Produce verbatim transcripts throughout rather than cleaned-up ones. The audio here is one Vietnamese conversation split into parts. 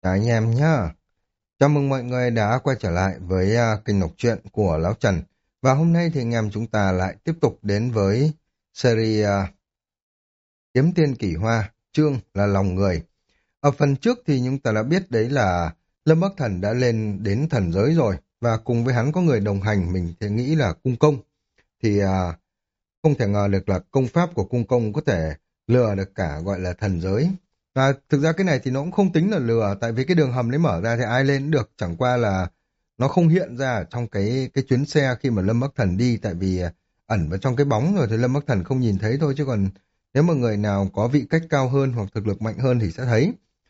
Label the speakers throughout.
Speaker 1: Chào anh em nhá. Chào mừng mọi người đã quay trở lại với à, kênh đọc truyện của Lão Trần. Và hôm nay thì anh em chúng ta lại tiếp tục đến với series à, Kiếm Tiên Kỳ Hoa, chương là Lòng Người. Ở phần trước thì chúng ta đã biết đấy là Lâm Bắc Thần đã lên đến thần giới rồi. Và cùng với hắn có người đồng hành, mình thì nghĩ là Cung Công. Thì à, không thể ngờ được là công pháp của Cung Công có thể lừa được cả gọi là thần giới. Và thực ra cái này thì nó cũng không tính là lừa, tại vì cái đường hầm đấy mở ra thì ai lên cũng được, chẳng qua là nó không hiện ra ở trong cái cái chuyến xe khi mà Lâm Bắc Thần đi, tại vì à, ẩn vào trong cái bóng rồi thì Lâm Bắc Thần không nhìn thấy thôi, chứ còn nếu mà người nào có vị cách cao hơn hoặc thực lực mạnh hơn thì sẽ thấy.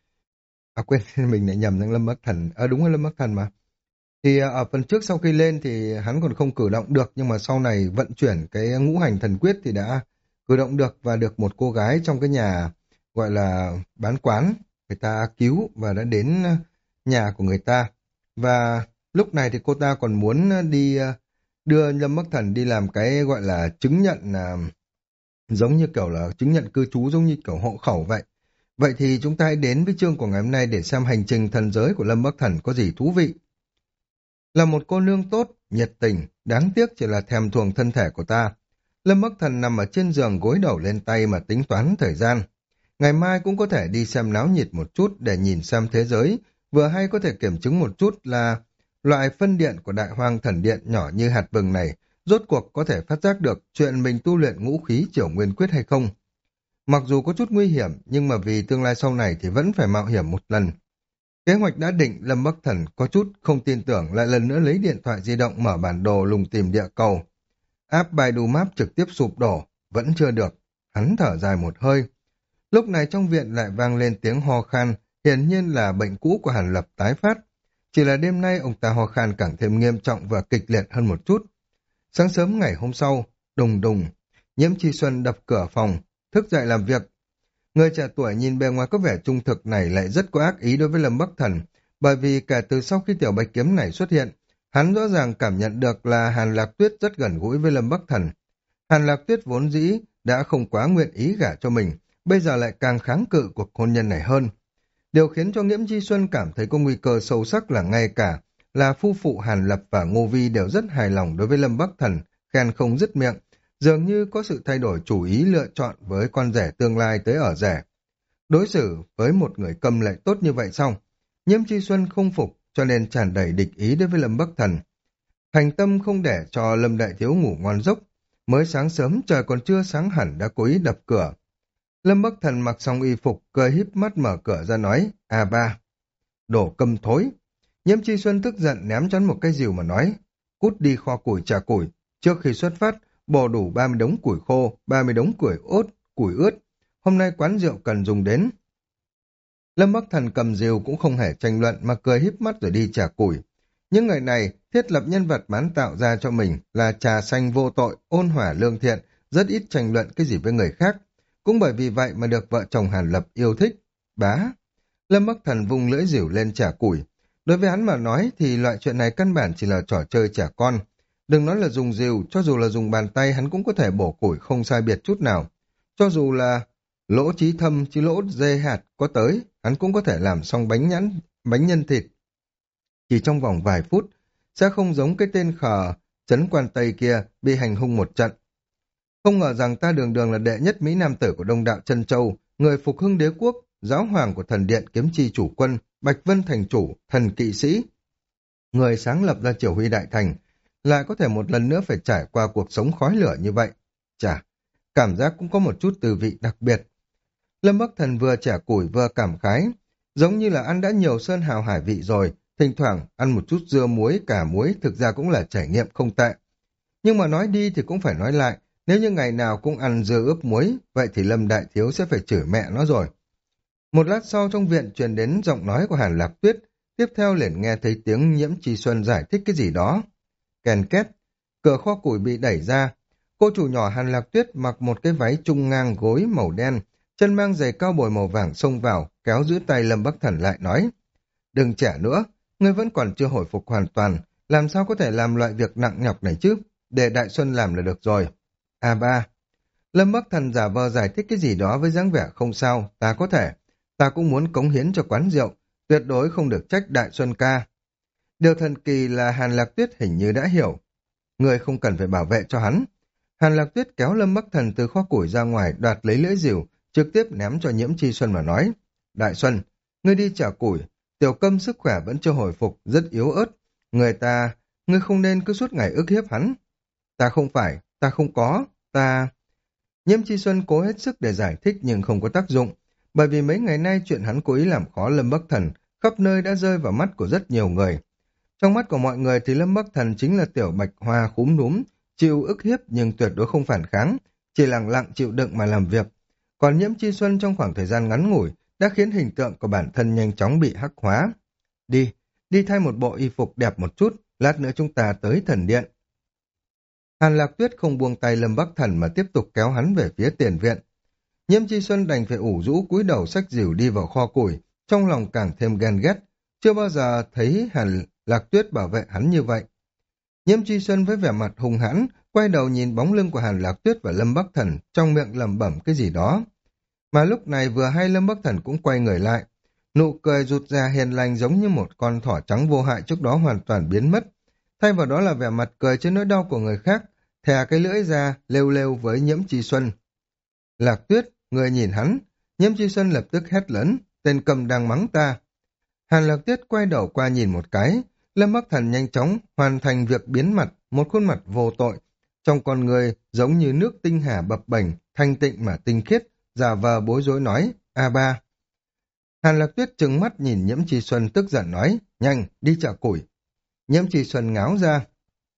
Speaker 1: À quên, mình lại nhầm sang Lâm Bắc Thần, à đúng là Lâm Bắc Thần mà. Thì à, ở phần trước sau khi lên thì hắn còn không cử động được, nhưng mà sau này vận chuyển cái ngũ hành thần quyết thì đã cử động được và được một cô gái trong cái nhà gọi là bán quán người ta cứu và đã đến à, nhà của người ta. Và lúc này thì cô ta còn muốn đi à, đưa Lâm Bắc Thần đi làm cái gọi là chứng nhận, à, giống như kiểu là chứng nhận cư trú, giống như kiểu hộ khẩu vậy. Vậy thì chúng ta hãy đến với chương của ngày hôm nay để xem hành trình thần giới của Lâm Bắc Thần có gì thú vị. Là một cô nương tốt, nhiệt tình, đáng tiếc chỉ là thèm thuồng thân thể của ta. Lâm Bắc Thần nằm ở trên giường gối đầu lên tay mà tính toán thời gian. Ngày mai cũng có thể đi xem náo nhiệt một chút để nhìn xem thế giới, vừa hay có thể kiểm chứng một chút là loại phân điện của Đại Hoang Thần Điện nhỏ như hạt vừng này rốt cuộc có thể phát giác được chuyện mình tu luyện ngũ khí Triểu Nguyên Quyết hay không. Mặc dù có chút nguy hiểm, nhưng mà vì tương lai sau này thì vẫn phải mạo hiểm một lần. Kế hoạch đã định, Lâm Bắc Thần có chút không tin tưởng, lại lần nữa lấy điện thoại di động mở bản đồ lùng tìm địa cầu. App Baidu Maps trực tiếp sụp đổ, vẫn chưa được. Hắn thở dài một hơi. Lúc này trong viện lại vang lên tiếng ho khan, hiển nhiên là bệnh cũ của Hàn Lập tái phát. Chỉ là đêm nay ông ta ho khan càng thêm nghiêm trọng và kịch liệt hơn một chút. Sáng sớm ngày hôm sau, đùng đùng, Nhiễm Chi Xuân đập cửa phòng, thức dậy làm việc. Người trẻ tuổi nhìn bề ngoài có vẻ trung thực này lại rất có ác ý đối với Lâm Bắc Thần, bởi vì kể từ sau khi tiểu bạch kiếm này xuất hiện, hắn rõ ràng cảm nhận được là Hàn Lạc Tuyết rất gần gũi với Lâm Bắc Thần. Hàn Lạc Tuyết vốn dĩ đã không quá nguyện ý gả cho mình, bây giờ lại càng kháng cự cuộc hôn nhân này hơn. Điều khiến cho Nghiễm Chi Xuân cảm thấy có nguy cơ sâu sắc là ngay cả là phu phụ Hàn Lập và Ngô Vi đều rất hài lòng đối với Lâm Bắc Thần, khen không dứt miệng, dường như có sự thay đổi chủ ý lựa chọn với con rể tương lai tới ở rể. Đối xử với một người câm lại tốt như vậy xong, Nhiễm Chi Xuân không phục cho nên tràn đầy địch ý đối với Lâm Bắc Thần. Thành tâm không để cho Lâm Đại Thiếu ngủ ngon giấc, mới sáng sớm trời còn chưa sáng hẳn đã cố ý đập cửa. Lâm Bắc Thần mặc xong y phục, cười híp mắt mở cửa ra nói, à ba, đổ câm thối. Nhiễm Chi Xuân tức giận ném cho hắn một cái rìu mà nói, cút đi kho củi trà củi, trước khi xuất phát, bò đủ ba mươi đống củi khô, ba mươi đống củi ốt, củi ướt. Hôm nay quán rượu cần dùng đến. Lâm Bắc Thần cầm rìu cũng không hề tranh luận mà cười híp mắt rồi đi trà củi. Những người này thiết lập nhân vật bán tạo ra cho mình là trà xanh vô tội, ôn hòa lương thiện, rất ít tranh luận cái gì với người khác. Cũng bởi vì vậy mà được vợ chồng Hàn Lập yêu thích. Bá. Lâm Bắc Thần vung lưỡi rìu lên trà củi. Đối với hắn mà nói thì loại chuyện này căn bản chỉ là trò chơi trẻ con. Đừng nói là dùng rìu, cho dù là dùng bàn tay hắn cũng có thể bổ củi không sai biệt chút nào. Cho dù là lỗ trí thâm chứ lỗ dê hạt có tới, hắn cũng có thể làm xong bánh nhãn, bánh nhân thịt. Chỉ trong vòng vài phút, sẽ không giống cái tên khờ trấn quan Tây kia bị hành hung một trận. Không ngờ rằng ta đường đường là đệ nhất Mỹ Nam tử của Đông Đạo Chân Châu, người phục hưng đế quốc, giáo hoàng của thần điện kiếm chi chủ quân, Bạch Vân thành chủ, thần kỵ sĩ. Người sáng lập ra Triều Huy Đại Thành, lại có thể một lần nữa phải trải qua cuộc sống khói lửa như vậy. Chà, cảm giác cũng có một chút tư vị đặc biệt. Lâm Bắc Thần vừa chẻ củi vừa cảm khái, giống như là ăn đã nhiều sơn hào hải vị rồi, thỉnh thoảng ăn một chút dưa muối, cà muối thực ra cũng là trải nghiệm không tệ. Nhưng mà nói đi thì cũng phải nói lại, nếu như ngày nào cũng ăn dưa ướp muối, vậy thì Lâm Đại Thiếu sẽ phải chửi mẹ nó rồi. Một lát sau trong viện truyền đến giọng nói của Hàn Lạc Tuyết, tiếp theo liền nghe thấy tiếng Nhiễm Chi Xuân giải thích cái gì đó. Kèn két, cửa kho củi bị đẩy ra. Cô chủ nhỏ Hàn Lạc Tuyết mặc một cái váy trung ngang gối màu đen, chân mang giày cao bồi màu vàng xông vào, kéo giữ tay Lâm Bắc Thần lại nói. Đừng trẻ nữa, ngươi vẫn còn chưa hồi phục hoàn toàn, làm sao có thể làm loại việc nặng nhọc này chứ, để Đại Xuân làm là được rồi. a ba. Lâm Bắc Thần giả vờ giải thích cái gì đó với dáng vẻ không sao, ta có thể. Ta cũng muốn cống hiến cho quán rượu, tuyệt đối không được trách Đại Xuân ca. Điều thần kỳ là Hàn Lạc Tuyết hình như đã hiểu. Người không cần phải bảo vệ cho hắn. Hàn Lạc Tuyết kéo Lâm Bắc Thần từ kho củi ra ngoài, đoạt lấy lưỡi rìu, trực tiếp ném cho Nhiễm Chi Xuân mà nói. Đại Xuân, ngươi đi trả củi, Tiểu Câm sức khỏe vẫn chưa hồi phục, rất yếu ớt. Người ta, ngươi không nên cứ suốt ngày ức hiếp hắn. Ta không phải, ta không có, ta... Nhiễm Chi Xuân cố hết sức để giải thích nhưng không có tác dụng, bởi vì mấy ngày nay chuyện hắn cố ý làm khó Lâm Bắc Thần khắp nơi đã rơi vào mắt của rất nhiều người. Trong mắt của mọi người thì Lâm Bắc Thần chính là tiểu bạch hoa khúm núm, chịu ức hiếp nhưng tuyệt đối không phản kháng, chỉ lặng lặng chịu đựng mà làm việc. Còn Nhiễm Chi Xuân trong khoảng thời gian ngắn ngủi đã khiến hình tượng của bản thân nhanh chóng bị hắc hóa. Đi, đi thay một bộ y phục đẹp một chút, lát nữa chúng ta tới thần điện. Hàn Lạc Tuyết không buông tay Lâm Bắc Thần mà tiếp tục kéo hắn về phía tiền viện. Nhiễm Chi Xuân đành phải ủ rũ cúi đầu xách rìu đi vào kho củi, trong lòng càng thêm ghen ghét, chưa bao giờ thấy Hàn Lạc Tuyết bảo vệ hắn như vậy. Nhiễm Chi Xuân với vẻ mặt hung hãn, quay đầu nhìn bóng lưng của Hàn Lạc Tuyết và Lâm Bắc Thần, trong miệng lẩm bẩm cái gì đó. Mà lúc này vừa hay Lâm Bắc Thần cũng quay người lại, nụ cười rụt ra hiền lành giống như một con thỏ trắng vô hại trước đó hoàn toàn biến mất. Thay vào đó là vẻ mặt cười trên nỗi đau của người khác, thè cái lưỡi ra, lêu lêu với Nhiễm Chi Xuân. Lạc Tuyết, người nhìn hắn. Nhiễm Chi Xuân lập tức hét lớn, tên cầm đang mắng ta. Hàn Lạc Tuyết quay đầu qua nhìn một cái, Lâm Bắc Thần nhanh chóng hoàn thành việc biến mặt, một khuôn mặt vô tội. Trong con người giống như nước tinh hà bập bềnh, thanh tịnh mà tinh khiết, giả vờ bối rối nói, a ba. Hàn Lạc Tuyết trừng mắt nhìn Nhiễm Chi Xuân tức giận nói, nhanh, đi trả củi. Nhiễm Chi Xuân ngáo ra.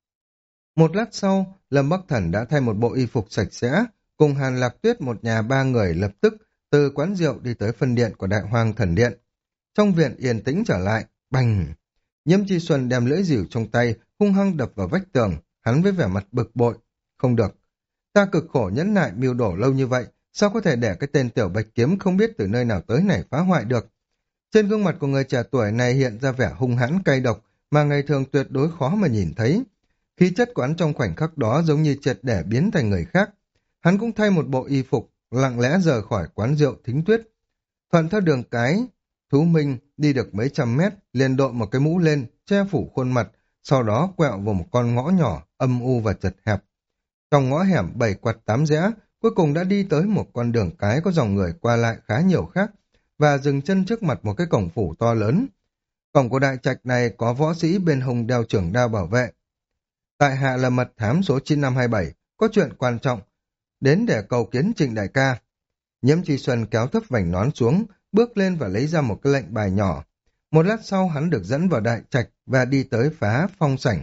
Speaker 1: Một lát sau, Lâm Bắc Thần đã thay một bộ y phục sạch sẽ, cùng Hàn Lạc Tuyết một nhà ba người lập tức từ quán rượu đi tới phân điện của Đại Hoang Thần Điện. Trong viện yên tĩnh trở lại, bành! Nhiễm Chi Xuân đem lưỡi rìu trong tay, hung hăng đập vào vách tường, hắn với vẻ mặt bực bội. Không được, ta cực khổ nhẫn nại mưu đổ lâu như vậy, sao có thể để cái tên tiểu bạch kiếm không biết từ nơi nào tới này phá hoại được. Trên gương mặt của người trẻ tuổi này hiện ra vẻ hung hãn cay độc, mà ngày thường tuyệt đối khó mà nhìn thấy. Khí chất của hắn trong khoảnh khắc đó giống như triệt để biến thành người khác. Hắn cũng thay một bộ y phục, lặng lẽ rời khỏi quán rượu Thính Tuyết. Thuận theo đường cái, Thú Minh đi được mấy trăm mét, liền đội một cái mũ lên, che phủ khuôn mặt, sau đó quẹo vào một con ngõ nhỏ, âm u và chật hẹp. Trong ngõ hẻm bảy quạt tám rẽ, cuối cùng đã đi tới một con đường cái có dòng người qua lại khá nhiều khác, và dừng chân trước mặt một cái cổng phủ to lớn. Cổng của đại trạch này có võ sĩ bên hông đeo trưởng đao bảo vệ. Tại hạ là mật thám số chín năm hai bảy, có chuyện quan trọng, đến để cầu kiến Trịnh đại ca. Nhiễm Chi Xuân kéo thấp vành nón xuống, bước lên và lấy ra một cái lệnh bài nhỏ. Một lát sau hắn được dẫn vào đại trạch và đi tới phá phong sảnh.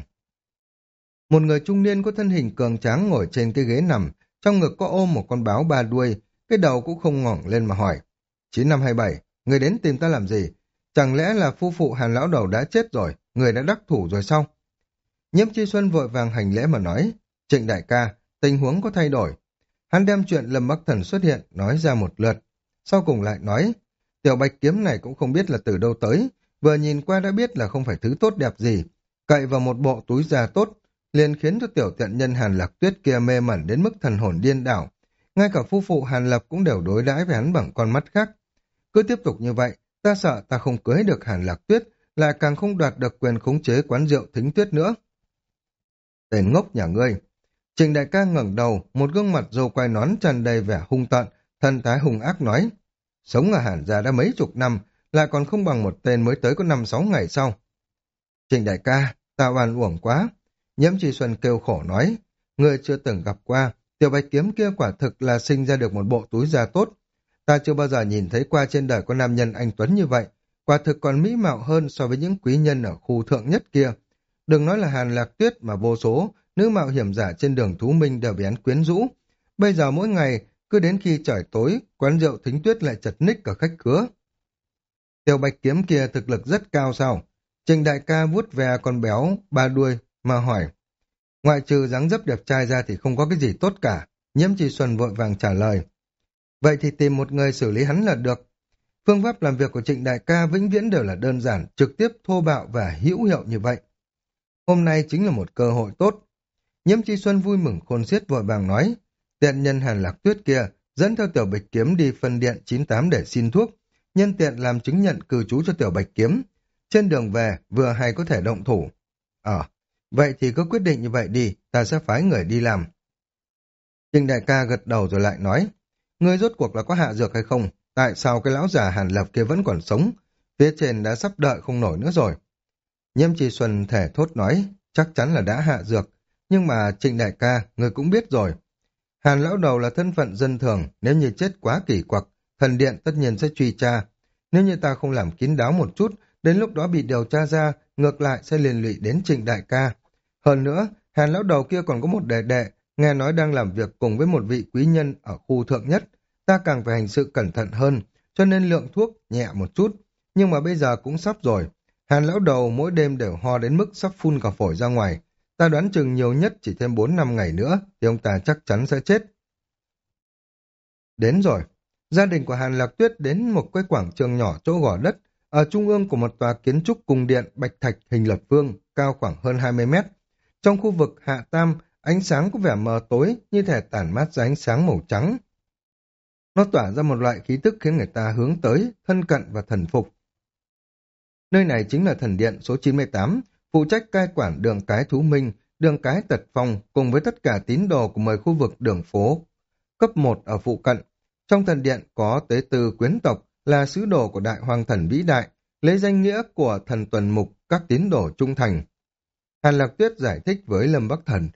Speaker 1: Một người trung niên có thân hình cường tráng ngồi trên cái ghế nằm, trong ngực có ôm một con báo ba đuôi, cái đầu cũng không ngẩng lên mà hỏi. chín năm hai bảy, người đến tìm ta làm gì? Chẳng lẽ là phu phụ Hàn lão đầu đã chết rồi, người đã đắc thủ rồi sao? Nhiễm Chi Xuân vội vàng hành lễ mà nói, Trịnh đại ca, tình huống có thay đổi. Hắn đem chuyện Lâm Bắc Thần xuất hiện nói ra một lượt, sau cùng lại nói, tiểu bạch kiếm này cũng không biết là từ đâu tới, vừa nhìn qua đã biết là không phải thứ tốt đẹp gì, cậy vào một bộ túi da tốt, liền khiến cho tiểu tiện nhân Hàn Lạc Tuyết kia mê mẩn đến mức thần hồn điên đảo, ngay cả phu phụ Hàn Lập cũng đều đối đãi với hắn bằng con mắt khác. Cứ tiếp tục như vậy, ta sợ ta không cưới được Hàn Lạc Tuyết, lại càng không đoạt được quyền khống chế quán rượu Thính Tuyết nữa. Tên ngốc nhà ngươi! Trình đại ca ngẩng đầu, một gương mặt râu quai nón tràn đầy vẻ hung tợn, thân thái hung ác nói, sống ở Hàn gia đã mấy chục năm, lại còn không bằng một tên mới tới có năm sáu ngày sau. Trình đại ca, ta oan uổng quá. Nhiễm Chi Xuân kêu khổ nói, người chưa từng gặp qua, tiểu bạch kiếm kia quả thực là sinh ra được một bộ túi da tốt. Ta chưa bao giờ nhìn thấy qua trên đời có nam nhân anh tuấn như vậy, quả thực còn mỹ mạo hơn so với những quý nhân ở khu thượng nhất kia. Đừng nói là Hàn Lạc Tuyết mà vô số nữ mạo hiểm giả trên đường Thú Minh đều bị hắn quyến rũ. Bây giờ mỗi ngày, cứ đến khi trời tối, quán rượu Thính Tuyết lại chật ních cả khách khứa. Tiểu bạch kiếm kia thực lực rất cao sao? Trình đại ca vuốt ve con béo, ba đuôi, mà hỏi. Ngoại trừ dáng dấp đẹp trai ra thì không có cái gì tốt cả. Nhiễm Chi Xuân vội vàng trả lời. Vậy thì tìm một người xử lý hắn là được. Phương pháp làm việc của Trịnh đại ca vĩnh viễn đều là đơn giản, trực tiếp, thô bạo và hữu hiệu như vậy. Hôm nay chính là một cơ hội tốt. Nhiễm Chi Xuân vui mừng khôn xiết vội vàng nói, tiện nhân Hàn Lạc Tuyết kia dẫn theo tiểu bạch kiếm đi phân điện chín tám để xin thuốc, nhân tiện làm chứng nhận cư trú cho Tiểu Bạch Kiếm. Trên đường về, vừa hay có thể động thủ. Ờ, vậy thì cứ quyết định như vậy đi, ta sẽ phái người đi làm. Trình đại ca gật đầu rồi lại nói, ngươi rốt cuộc là có hạ dược hay không? Tại sao cái lão già Hàn Lập kia vẫn còn sống? Phía trên đã sắp đợi không nổi nữa rồi. Nhiễm Trì Xuân thể thốt nói, chắc chắn là đã hạ dược, nhưng mà Trịnh đại ca, người cũng biết rồi. Hàn lão đầu là thân phận dân thường, nếu như chết quá kỳ quặc, thần điện tất nhiên sẽ truy tra. Nếu như ta không làm kín đáo một chút, đến lúc đó bị điều tra ra, ngược lại sẽ liên lụy đến Trịnh đại ca. Hơn nữa, Hàn lão đầu kia còn có một đệ đệ, nghe nói đang làm việc cùng với một vị quý nhân ở khu thượng nhất. Ta càng phải hành sự cẩn thận hơn, cho nên lượng thuốc nhẹ một chút. Nhưng mà bây giờ cũng sắp rồi. Hàn lão đầu mỗi đêm đều ho đến mức sắp phun cả phổi ra ngoài. Ta đoán chừng nhiều nhất chỉ thêm bốn năm ngày nữa thì ông ta chắc chắn sẽ chết. Đến rồi. Gia đình của Hàn Lạc Tuyết đến một cái quảng trường nhỏ chỗ gò đất, ở trung ương của một tòa kiến trúc cung điện bạch thạch hình lập phương, cao khoảng hơn hai mươi mét. Trong khu vực hạ tam, ánh sáng có vẻ mờ tối như thể tản mát ra ánh sáng màu trắng. Nó tỏa ra một loại khí tức khiến người ta hướng tới, thân cận và thần phục. Nơi này chính là thần điện số chín mươi tám, phụ trách cai quản đường cái Thú Minh, đường cái Tật Phong cùng với tất cả tín đồ của mười khu vực đường phố cấp một ở phụ cận. Trong thần điện có tế tư quyến tộc là sứ đồ của đại hoàng thần vĩ đại, lấy danh nghĩa của thần tuần mục các tín đồ trung thành. Hàn Lạc Tuyết giải thích với Lâm Bắc Thần.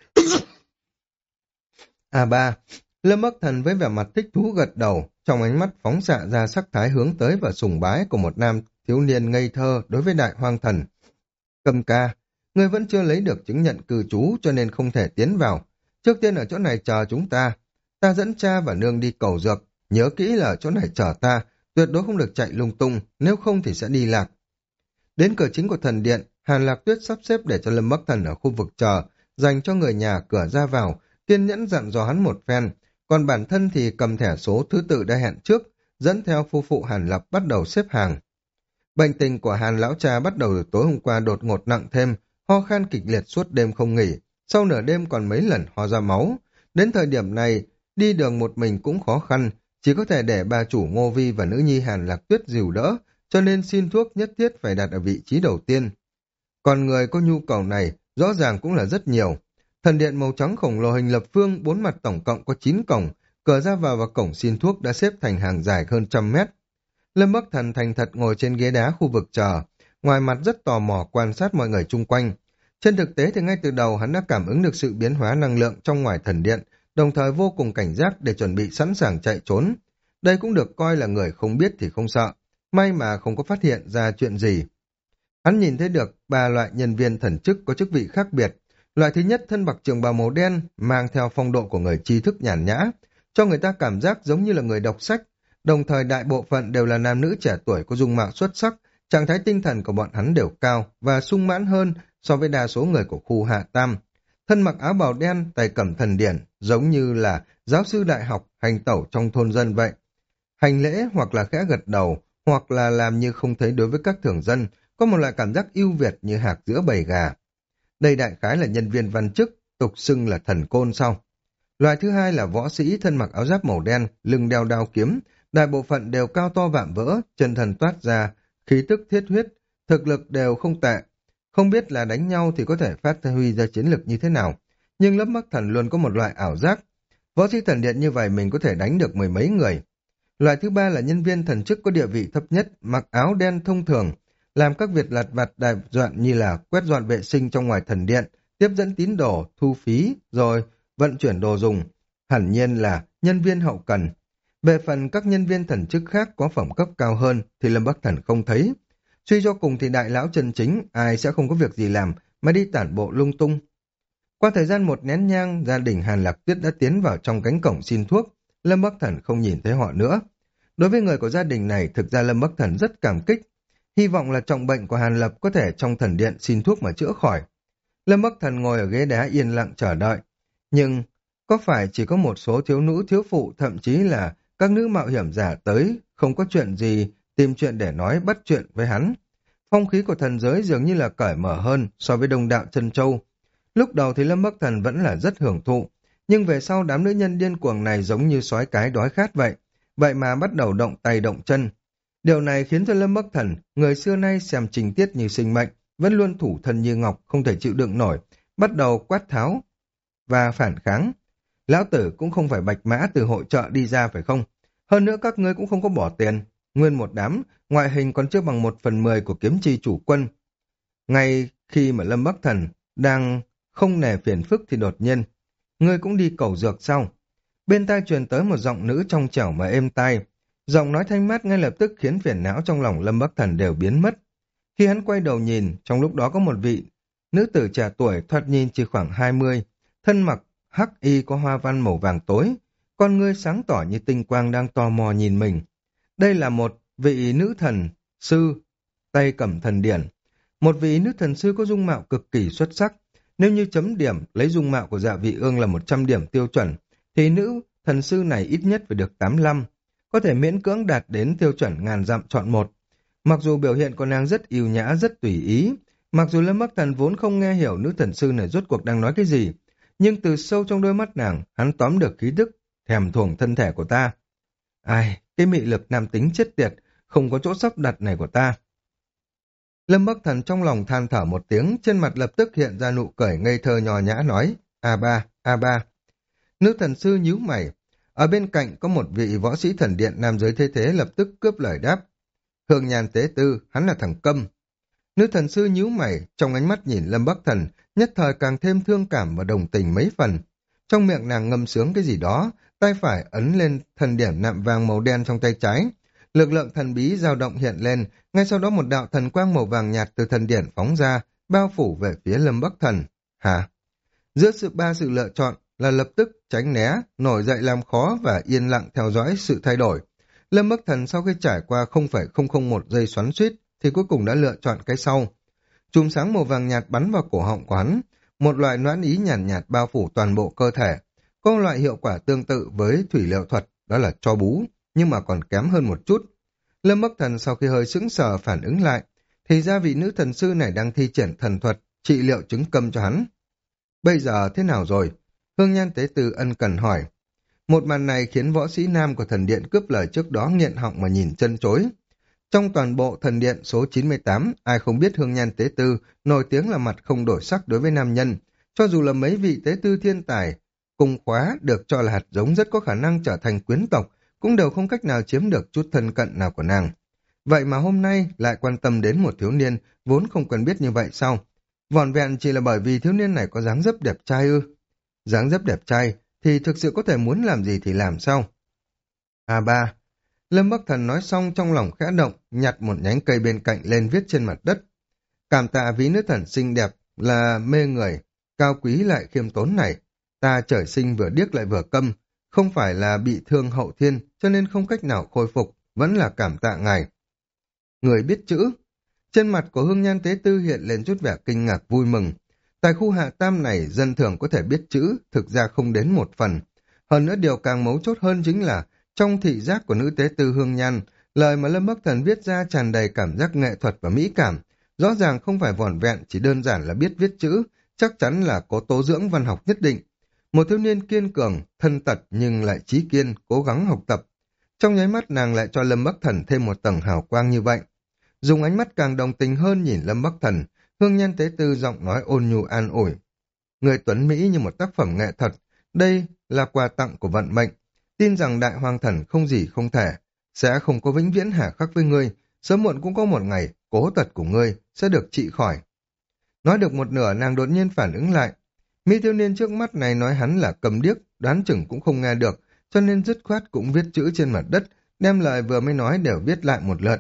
Speaker 1: a ba, Lâm Bắc Thần với vẻ mặt thích thú gật đầu, trong ánh mắt phóng xạ ra sắc thái hướng tới và sùng bái của một nam thiếu niên ngây thơ đối với đại hoang thần. Cầm ca, ngươi vẫn chưa lấy được chứng nhận cư trú cho nên không thể tiến vào. Trước tiên ở chỗ này chờ chúng ta. Ta dẫn cha và nương đi cầu dược. Nhớ kỹ là ở chỗ này chờ ta, tuyệt đối không được chạy lung tung, nếu không thì sẽ đi lạc. Đến cửa chính của thần điện, Hàn Lạc Tuyết sắp xếp để cho Lâm Bắc Thần ở khu vực chờ, dành cho người nhà cửa ra vào, kiên nhẫn dặn dò hắn một phen. Còn bản thân thì cầm thẻ số thứ tự đã hẹn trước, dẫn theo phu phụ Hàn Lập bắt đầu xếp hàng. Bệnh tình của Hàn lão cha bắt đầu từ tối hôm qua đột ngột nặng thêm, ho khan kịch liệt suốt đêm không nghỉ, sau nửa đêm còn mấy lần ho ra máu. Đến thời điểm này, đi đường một mình cũng khó khăn, chỉ có thể để bà chủ Ngô Vi và nữ nhi Hàn Lạc Tuyết dìu đỡ, cho nên xin thuốc nhất thiết phải đặt ở vị trí đầu tiên. Còn người có nhu cầu này rõ ràng cũng là rất nhiều. Thần điện màu trắng khổng lồ hình lập phương, bốn mặt tổng cộng có chín cổng, cửa ra vào và cổng xin thuốc đã xếp thành hàng dài hơn trăm mét. Lâm Bắc Thần thành thật ngồi trên ghế đá khu vực chờ, ngoài mặt rất tò mò quan sát mọi người chung quanh. Trên thực tế thì ngay từ đầu hắn đã cảm ứng được sự biến hóa năng lượng trong ngoài thần điện, đồng thời vô cùng cảnh giác để chuẩn bị sẵn sàng chạy trốn. Đây cũng được coi là người không biết thì không sợ, may mà không có phát hiện ra chuyện gì. Hắn nhìn thấy được ba loại nhân viên thần chức có chức vị khác biệt. Loại thứ nhất thân mặc trường bào màu đen, mang theo phong độ của người tri thức nhàn nhã, cho người ta cảm giác giống như là người đọc sách. Đồng thời đại bộ phận đều là nam nữ trẻ tuổi có dung mạo xuất sắc, trạng thái tinh thần của bọn hắn đều cao và sung mãn hơn so với đa số người của khu Hạ Tam. Thân mặc áo bào đen, tay cầm thần điển, giống như là giáo sư đại học hành tẩu trong thôn dân vậy. Hành lễ hoặc là khẽ gật đầu, hoặc là làm như không thấy đối với các thường dân, có một loại cảm giác ưu việt như hạc giữa bầy gà. Đây đại khái là nhân viên văn chức, tục xưng là thần côn sau. Loại thứ hai là võ sĩ thân mặc áo giáp màu đen, lưng đeo đao kiếm, đại bộ phận đều cao to vạm vỡ, chân thần toát ra, khí tức thiết huyết, thực lực đều không tệ. Không biết là đánh nhau thì có thể phát huy ra chiến lực như thế nào, nhưng Lâm Bắc Thần luôn có một loại ảo giác. Võ sĩ thần điện như vậy mình có thể đánh được mười mấy người. Loại thứ ba là nhân viên thần chức có địa vị thấp nhất, mặc áo đen thông thường, làm các việc lặt vặt đại dọn như là quét dọn vệ sinh trong ngoài thần điện, tiếp dẫn tín đồ, thu phí, rồi vận chuyển đồ dùng. Hẳn nhiên là nhân viên hậu cần. Về phần các nhân viên thần chức khác có phẩm cấp cao hơn thì Lâm Bắc Thần không thấy. Suy cho cùng thì đại lão chân chính, ai sẽ không có việc gì làm mà đi tản bộ lung tung. Qua thời gian một nén nhang, gia đình Hàn Lạc Tuyết đã tiến vào trong cánh cổng xin thuốc. Lâm Bắc Thần không nhìn thấy họ nữa. Đối với người của gia đình này, thực ra Lâm Bắc Thần rất cảm kích. Hy vọng là trọng bệnh của Hàn Lập có thể trong thần điện xin thuốc mà chữa khỏi. Lâm Bắc Thần ngồi ở ghế đá yên lặng chờ đợi. Nhưng có phải chỉ có một số thiếu nữ thiếu phụ, thậm chí là các nữ mạo hiểm giả tới, không có chuyện gì, tìm chuyện để nói bắt chuyện với hắn. Phong khí của thần giới dường như là cởi mở hơn so với đông đạo chân châu. Lúc đầu thì Lâm Bắc Thần vẫn là rất hưởng thụ, nhưng về sau đám nữ nhân điên cuồng này giống như sói cái đói khát vậy, vậy mà bắt đầu động tay động chân. Điều này khiến cho Lâm Bắc Thần, người xưa nay xem tình tiết như sinh mệnh, vẫn luôn thủ thân như ngọc, không thể chịu đựng nổi, bắt đầu quát tháo và phản kháng. Lão tử cũng không phải bạch mã từ hội chợ đi ra phải không? Hơn nữa các ngươi cũng không có bỏ tiền. Nguyên một đám, ngoại hình còn chưa bằng một phần mười của kiếm chi chủ quân. Ngay khi mà Lâm Bắc Thần đang không nề phiền phức thì đột nhiên, ngươi cũng đi cầu dược sao? Bên tai truyền tới một giọng nữ trong trẻo mà êm tai. Giọng nói thanh mát ngay lập tức khiến phiền não trong lòng Lâm Bắc Thần đều biến mất. Khi hắn quay đầu nhìn, trong lúc đó có một vị nữ tử trẻ tuổi thoạt nhìn chỉ khoảng hai mươi, thân mặc hắc y có hoa văn màu vàng tối, con ngươi sáng tỏ như tinh quang đang tò mò nhìn mình. Đây là một vị nữ thần sư, tay cầm thần điển. Một vị nữ thần sư có dung mạo cực kỳ xuất sắc. Nếu như chấm điểm lấy dung mạo của Dạ Vị Ương là một trăm điểm tiêu chuẩn, thì nữ thần sư này ít nhất phải được tám mươi lăm, có thể miễn cưỡng đạt đến tiêu chuẩn ngàn dặm chọn một. Mặc dù biểu hiện của nàng rất yêu nhã, rất tùy ý, mặc dù Lâm Bắc Thần vốn không nghe hiểu nữ thần sư này rốt cuộc đang nói cái gì, nhưng từ sâu trong đôi mắt nàng, hắn tóm được khí tức thèm thuồng thân thể của ta. Ai, cái mị lực nam tính chết tiệt, không có chỗ sắp đặt này của ta. Lâm Bắc Thần trong lòng than thở một tiếng, trên mặt lập tức hiện ra nụ cười ngây thơ nhò nhã nói, a ba, a ba. Nữ thần sư nhíu mày, ở bên cạnh có một vị võ sĩ thần điện nam giới thế thế lập tức cướp lời đáp. Hương Nhàn tế tư, hắn là thằng câm. Nữ thần sư nhíu mày, trong ánh mắt nhìn Lâm Bắc Thần, nhất thời càng thêm thương cảm và đồng tình mấy phần. Trong miệng nàng ngâm sướng cái gì đó, tay phải ấn lên thần điểm nạm vàng màu đen trong tay trái. Lực lượng thần bí dao động hiện lên, ngay sau đó một đạo thần quang màu vàng nhạt từ thần điển phóng ra, bao phủ về phía Lâm Bắc Thần. Hả? Giữa sự ba sự lựa chọn là lập tức tránh né, nổi dậy làm khó và yên lặng theo dõi sự thay đổi. Lâm Bắc Thần sau khi trải qua không phẩy không không một giây xoắn xuýt thì cuối cùng đã lựa chọn cái sau. Chùm sáng màu vàng nhạt bắn vào cổ họng của hắn, một loại noãn ý nhàn nhạt, nhạt bao phủ toàn bộ cơ thể. Có một loại hiệu quả tương tự với thủy liệu thuật, đó là cho bú, nhưng mà còn kém hơn một chút. Lâm Bắc Thần sau khi hơi sững sờ phản ứng lại, thì ra vị nữ thần sư này đang thi triển thần thuật, trị liệu chứng câm cho hắn. Bây giờ thế nào rồi? Hương Nhan tế từ ân cần hỏi. Một màn này khiến võ sĩ nam của thần điện cướp lời trước đó nghiện họng mà nhìn chân chối. Trong toàn bộ thần điện số chín mươi tám, ai không biết Hương Nhan tế tư nổi tiếng là mặt không đổi sắc đối với nam nhân. Cho dù là mấy vị tế tư thiên tài, cùng khóa được cho là hạt giống rất có khả năng trở thành quyến tộc, cũng đều không cách nào chiếm được chút thân cận nào của nàng. Vậy mà hôm nay lại quan tâm đến một thiếu niên vốn không cần biết như vậy sao? Vỏn vẹn chỉ là bởi vì thiếu niên này có dáng dấp đẹp trai ư? Dáng dấp đẹp trai thì thực sự có thể muốn làm gì thì làm sao? a ba. Lâm Bắc Thần nói xong trong lòng khẽ động, nhặt một nhánh cây bên cạnh lên viết trên mặt đất. Cảm tạ ví nữ thần xinh đẹp là mê người, cao quý lại khiêm tốn này. Ta trời sinh vừa điếc lại vừa câm, không phải là bị thương hậu thiên cho nên không cách nào khôi phục, vẫn là cảm tạ ngài. Người biết chữ. Trên mặt của Hương Nhan tế tư hiện lên chút vẻ kinh ngạc vui mừng. Tại khu hạ tam này dân thường có thể biết chữ, thực ra không đến một phần. Hơn nữa điều càng mấu chốt hơn chính là trong thị giác của nữ tế tư Hương Nhan, lời mà Lâm Bắc Thần viết ra tràn đầy cảm giác nghệ thuật và mỹ cảm. Rõ ràng không phải vỏn vẹn, chỉ đơn giản là biết viết chữ, chắc chắn là có tố dưỡng văn học nhất định. Một thiếu niên kiên cường, thân tật nhưng lại trí kiên, cố gắng học tập. Trong nháy mắt nàng lại cho Lâm Bắc Thần thêm một tầng hào quang như vậy. Dùng ánh mắt càng đồng tình hơn nhìn Lâm Bắc Thần, Hương Nhan tế tư giọng nói ôn nhu an ủi. Người tuấn Mỹ như một tác phẩm nghệ thuật, đây là quà tặng của vận mệnh. Tin rằng đại hoàng thần không gì không thể, sẽ không có vĩnh viễn hà khắc với ngươi, sớm muộn cũng có một ngày, cố tật của ngươi sẽ được trị khỏi. Nói được một nửa nàng đột nhiên phản ứng lại. Mỹ thiếu niên trước mắt này nói hắn là cầm điếc, đoán chừng cũng không nghe được, cho nên dứt khoát cũng viết chữ trên mặt đất, đem lời vừa mới nói đều viết lại một lượt.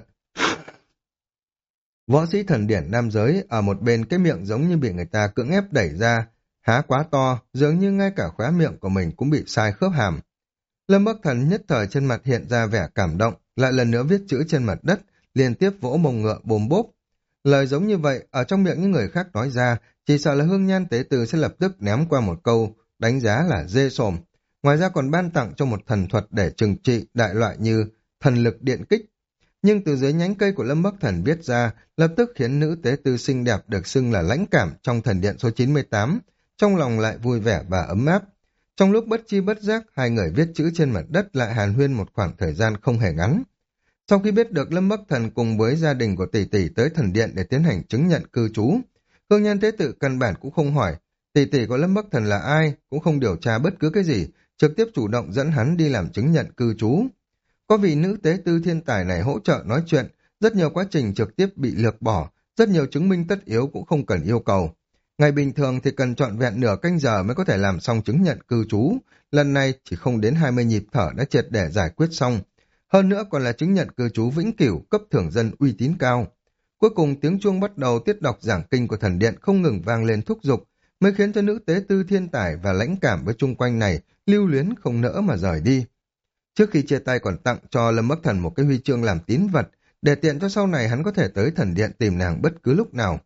Speaker 1: Võ sĩ thần điển nam giới ở một bên cái miệng giống như bị người ta cưỡng ép đẩy ra, há quá to, dường như ngay cả khóe miệng của mình cũng bị sai khớp hàm. Lâm Bắc Thần nhất thời trên mặt hiện ra vẻ cảm động, lại lần nữa viết chữ trên mặt đất, liên tiếp vỗ mông ngựa bồm bốp. Lời giống như vậy, ở trong miệng những người khác nói ra, chỉ sợ là Hương Nhan tế từ sẽ lập tức ném qua một câu, đánh giá là dê sồm. Ngoài ra còn ban tặng cho một thần thuật để trừng trị đại loại như thần lực điện kích. Nhưng từ dưới nhánh cây của Lâm Bắc Thần viết ra, lập tức khiến nữ tế tư xinh đẹp được xưng là lãnh cảm trong thần điện số chín mươi tám, trong lòng lại vui vẻ và ấm áp. Trong lúc bất chi bất giác, hai người viết chữ trên mặt đất lại hàn huyên một khoảng thời gian không hề ngắn. Sau khi biết được Lâm Bắc Thần cùng với gia đình của tỷ tỷ tới thần điện để tiến hành chứng nhận cư trú, Hương Nhan Tế Tự căn bản cũng không hỏi tỷ tỷ của Lâm Bắc Thần là ai, cũng không điều tra bất cứ cái gì, trực tiếp chủ động dẫn hắn đi làm chứng nhận cư trú. Có vị nữ tế tư thiên tài này hỗ trợ nói chuyện, rất nhiều quá trình trực tiếp bị lược bỏ, rất nhiều chứng minh tất yếu cũng không cần yêu cầu. Ngày bình thường thì cần trọn vẹn nửa canh giờ mới có thể làm xong chứng nhận cư trú, lần này chỉ không đến hai mươi nhịp thở đã triệt để giải quyết xong. Hơn nữa còn là chứng nhận cư trú vĩnh cửu cấp thưởng dân uy tín cao. Cuối cùng tiếng chuông bắt đầu tiết đọc giảng kinh của thần điện không ngừng vang lên thúc giục, mới khiến cho nữ tế tư thiên tài và lãnh cảm với chung quanh này lưu luyến không nỡ mà rời đi. Trước khi chia tay còn tặng cho Lâm Bắc Thần một cái huy chương làm tín vật, để tiện cho sau này hắn có thể tới thần điện tìm nàng bất cứ lúc nào.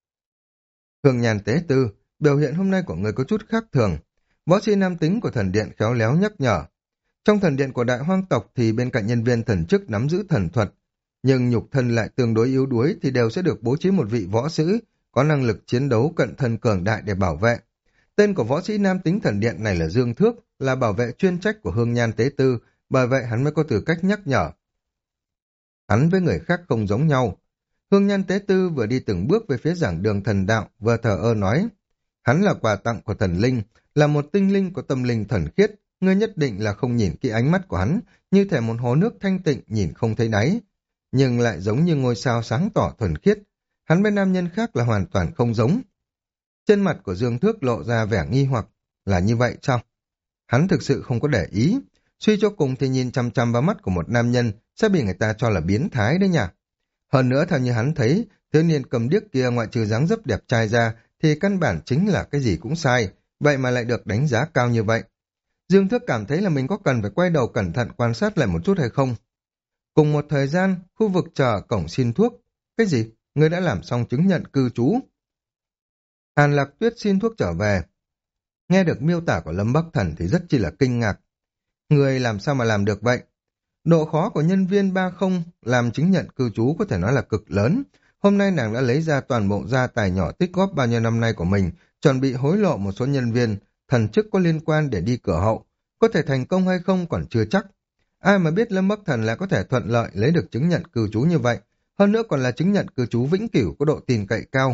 Speaker 1: Hương Nhan Tế Tư, biểu hiện hôm nay của người có chút khác thường. Võ sĩ nam tính của thần điện khéo léo nhắc nhở. Trong thần điện của đại hoang tộc thì bên cạnh nhân viên thần chức nắm giữ thần thuật, nhưng nhục thân lại tương đối yếu đuối thì đều sẽ được bố trí một vị võ sĩ có năng lực chiến đấu cận thân cường đại để bảo vệ. Tên của võ sĩ nam tính thần điện này là Dương Thước, là bảo vệ chuyên trách của Hương Nhan Tế Tư, bởi vậy hắn mới có tư cách nhắc nhở. Hắn với người khác không giống nhau. Hương Nhan Tế Tư vừa đi từng bước về phía giảng đường thần đạo, vừa thờ ơ nói. Hắn là quà tặng của thần linh, là một tinh linh có tâm linh thần khiết, ngươi nhất định là không nhìn kỹ ánh mắt của hắn, như thể một hồ nước thanh tịnh nhìn không thấy đáy, nhưng lại giống như ngôi sao sáng tỏ thuần khiết. Hắn với nam nhân khác là hoàn toàn không giống. Trên mặt của Dương Thước lộ ra vẻ nghi hoặc, là như vậy sao? Hắn thực sự không có để ý, suy cho cùng thì nhìn chăm chăm vào mắt của một nam nhân sẽ bị người ta cho là biến thái đấy nhỉ. Hơn nữa theo như hắn thấy, thiếu niên cầm điếc kia ngoại trừ dáng dấp đẹp trai ra thì căn bản chính là cái gì cũng sai, vậy mà lại được đánh giá cao như vậy. Dương Thước cảm thấy là mình có cần phải quay đầu cẩn thận quan sát lại một chút hay không. Cùng một thời gian, khu vực chờ cổng xin thuốc. Cái gì? Ngươi đã làm xong chứng nhận cư trú. Hàn Lạc Tuyết xin thuốc trở về. Nghe được miêu tả của Lâm Bắc Thần thì rất chỉ là kinh ngạc. Người làm sao mà làm được vậy? Độ khó của nhân viên ba không làm chứng nhận cư trú có thể nói là cực lớn. Hôm nay nàng đã lấy ra toàn bộ gia tài nhỏ tích góp bao nhiêu năm nay của mình, chuẩn bị hối lộ một số nhân viên, thần chức có liên quan để đi cửa hậu. Có thể thành công hay không còn chưa chắc. Ai mà biết Lâm Bắc Thần lại có thể thuận lợi lấy được chứng nhận cư trú như vậy, hơn nữa còn là chứng nhận cư trú vĩnh cửu có độ tin cậy cao.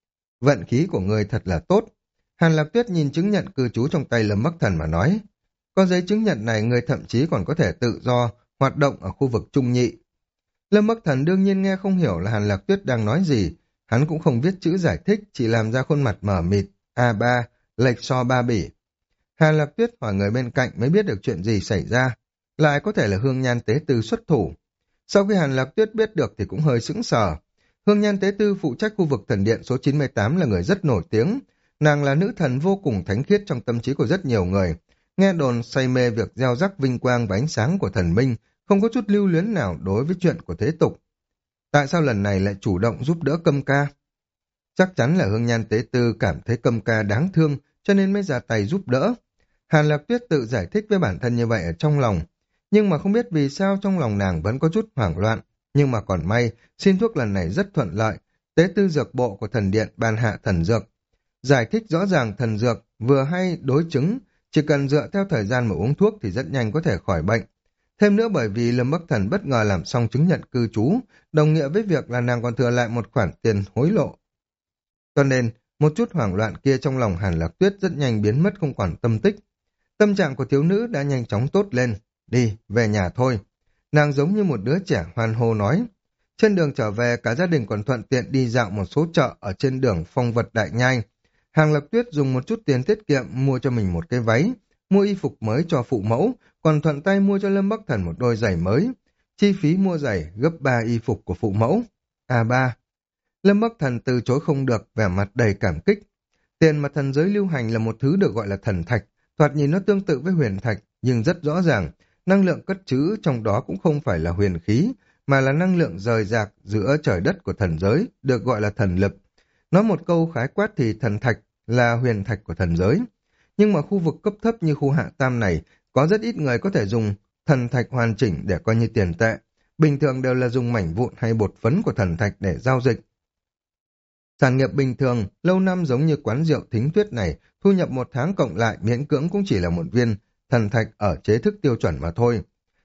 Speaker 1: Vận khí của người thật là tốt. Hàn Lạc Tuyết nhìn chứng nhận cư trú trong tay Lâm Bắc Thần mà nói, có giấy chứng nhận này người thậm chí còn có thể tự do hoạt động ở khu vực trung nhị. Lâm Bắc Thần đương nhiên nghe không hiểu là Hàn Lạc Tuyết đang nói gì, hắn cũng không viết chữ giải thích, chỉ làm ra khuôn mặt mờ mịt, a ba, lệch so ba bỉ. Hàn Lạc Tuyết hỏi người bên cạnh mới biết được chuyện gì xảy ra, lại có thể là Hương Nhan Tế Tư xuất thủ. Sau khi Hàn Lạc Tuyết biết được thì cũng hơi sững sờ. Hương Nhan Tế Tư phụ trách khu vực thần điện số chín mươi tám là người rất nổi tiếng, nàng là nữ thần vô cùng thánh khiết trong tâm trí của rất nhiều người, nghe đồn say mê việc gieo rắc vinh quang và ánh sáng của thần minh, không có chút lưu luyến nào đối với chuyện của thế tục. Tại sao lần này lại chủ động giúp đỡ Câm Ca? Chắc chắn là Hương Nhan Tế Tư cảm thấy Câm Ca đáng thương, cho nên mới ra tay giúp đỡ. Hàn Lạc Tuyết tự giải thích với bản thân như vậy ở trong lòng, nhưng mà không biết vì sao trong lòng nàng vẫn có chút hoảng loạn. Nhưng mà còn may, xin thuốc lần này rất thuận lợi, tế tư dược bộ của thần điện ban hạ thần dược. Giải thích rõ ràng thần dược, vừa hay đối chứng, chỉ cần dựa theo thời gian mà uống thuốc thì rất nhanh có thể khỏi bệnh. Thêm nữa bởi vì Lâm Bắc Thần bất ngờ làm xong chứng nhận cư trú, đồng nghĩa với việc là nàng còn thừa lại một khoản tiền hối lộ. Cho nên, một chút hoảng loạn kia trong lòng Hàn Lạc Tuyết rất nhanh biến mất không còn tâm tích. Tâm trạng của thiếu nữ đã nhanh chóng tốt lên. Đi, về nhà thôi. Nàng giống như một đứa trẻ hoan hô nói. Trên đường trở về, cả gia đình còn thuận tiện đi dạo một số chợ ở trên đường Phong Vật Đại Nhai. Hàn Lạc Tuyết dùng một chút tiền tiết kiệm mua cho mình một cái váy, mua y phục mới cho phụ mẫu, còn thuận tay mua cho Lâm Bắc Thần một đôi giày mới. Chi phí mua giày gấp ba y phục của phụ mẫu. À ba. Lâm Bắc Thần từ chối không được, vẻ mặt đầy cảm kích. Tiền mà thần giới lưu hành là một thứ được gọi là thần thạch, thoạt nhìn nó tương tự với huyền thạch, nhưng rất rõ ràng, năng lượng cất trữ trong đó cũng không phải là huyền khí, mà là năng lượng rời rạc giữa trời đất của thần giới, được gọi là thần lực. Nói một câu khái quát thì thần thạch là huyền thạch của thần giới. Nhưng mà khu vực cấp thấp như khu hạ tam này, có rất ít người có thể dùng thần thạch hoàn chỉnh để coi như tiền tệ. Bình thường đều là dùng mảnh vụn hay bột phấn của thần thạch để giao dịch. Sản nghiệp bình thường, lâu năm giống như quán rượu Thính Tuyết này, thu nhập một tháng cộng lại miễn cưỡng cũng chỉ là một viên thần thạch ở chế thức tiêu chuẩn mà thôi.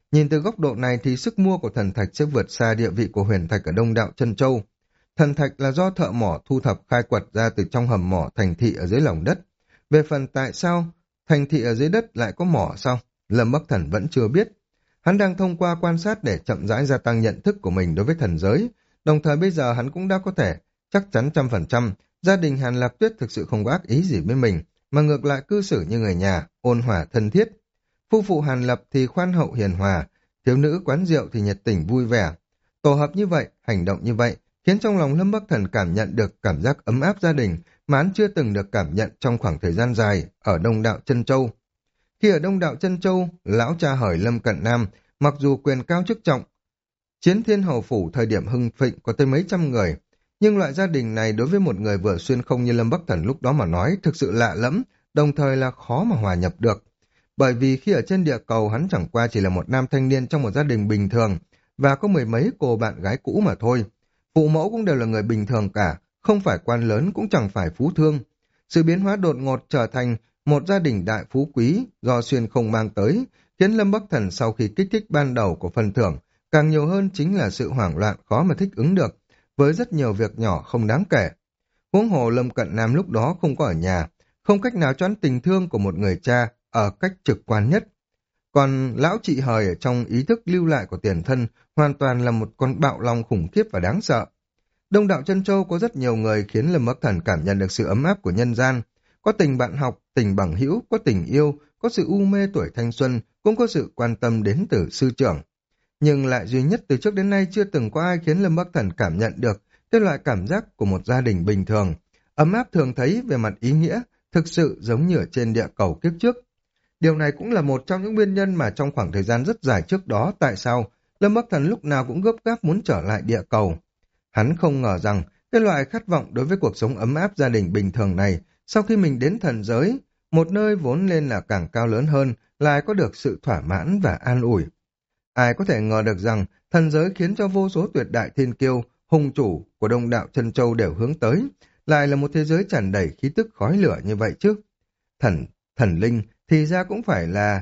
Speaker 1: Nhìn từ góc độ này thì sức mua của thần thạch sẽ vượt xa địa vị của huyền thạch ở Đông Đạo Chân Châu. Thần thạch là do thợ mỏ thu thập khai quật ra từ trong hầm mỏ thành thị ở dưới lòng đất. Về phần tại sao thành thị ở dưới đất lại có mỏ sao? Lâm Bắc Thần vẫn chưa biết. Hắn đang thông qua quan sát để chậm rãi gia tăng nhận thức của mình đối với thần giới. Đồng thời bây giờ hắn cũng đã có thể chắc chắn trăm phần trăm gia đình Hàn Lạc Tuyết thực sự không có ác ý gì với mình, mà ngược lại cư xử như người nhà, ôn hòa thân thiết. Phu phụ Hàn Lập thì khoan hậu hiền hòa, thiếu nữ quán rượu thì nhiệt tình vui vẻ. Tổ hợp như vậy, hành động như vậy, khiến trong lòng Lâm Bắc Thần cảm nhận được cảm giác ấm áp gia đình mà hắn chưa từng được cảm nhận trong khoảng thời gian dài ở Đông Đạo Chân Châu. Khi ở Đông Đạo Chân Châu, lão cha hởi Lâm Cận Nam, mặc dù quyền cao chức trọng, chiến thiên hầu phủ thời điểm hưng thịnh có tới mấy trăm người, nhưng loại gia đình này đối với một người vừa xuyên không như Lâm Bắc Thần lúc đó mà nói thực sự lạ lẫm, đồng thời là khó mà hòa nhập được. Bởi vì khi ở trên địa cầu hắn chẳng qua chỉ là một nam thanh niên trong một gia đình bình thường và có mười mấy cô bạn gái cũ mà thôi. Phụ mẫu cũng đều là người bình thường cả, không phải quan lớn cũng chẳng phải phú thương. Sự biến hóa đột ngột trở thành một gia đình đại phú quý do xuyên không mang tới, khiến Lâm Bắc Thần sau khi kích thích ban đầu của phần thưởng, càng nhiều hơn chính là sự hoảng loạn khó mà thích ứng được, với rất nhiều việc nhỏ không đáng kể. Huống hồ Lâm Cận Nam lúc đó không có ở nhà, không cách nào choán tình thương của một người cha ở cách trực quan nhất. Còn lão chị hời ở trong ý thức lưu lại của tiền thân hoàn toàn là một con bạo long khủng khiếp và đáng sợ. Đông Đạo Chân Châu có rất nhiều người khiến Lâm Bắc Thần cảm nhận được sự ấm áp của nhân gian. Có tình bạn học, tình bằng hữu, có tình yêu, có sự u mê tuổi thanh xuân, cũng có sự quan tâm đến từ sư trưởng. Nhưng lại duy nhất từ trước đến nay chưa từng có ai khiến Lâm Bắc Thần cảm nhận được cái loại cảm giác của một gia đình bình thường. Ấm áp thường thấy về mặt ý nghĩa, thực sự giống như ở trên địa cầu kiếp trước. Điều này cũng là một trong những nguyên nhân mà trong khoảng thời gian rất dài trước đó tại sao Lâm Bắc Thần lúc nào cũng gấp gáp muốn trở lại địa cầu. Hắn không ngờ rằng cái loại khát vọng đối với cuộc sống ấm áp gia đình bình thường này sau khi mình đến thần giới, một nơi vốn lên là càng cao lớn hơn, lại có được sự thỏa mãn và an ủi. Ai có thể ngờ được rằng thần giới khiến cho vô số tuyệt đại thiên kiêu, hùng chủ của Đông Đạo Chân Châu đều hướng tới, lại là một thế giới tràn đầy khí tức khói lửa như vậy chứ. Thần, thần linh thì ra cũng phải là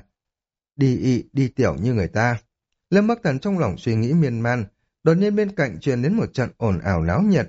Speaker 1: đi ị, đi tiểu như người ta. Lâm Bắc Thần trong lòng suy nghĩ miên man, đột nhiên bên cạnh truyền đến một trận ồn ào náo nhiệt.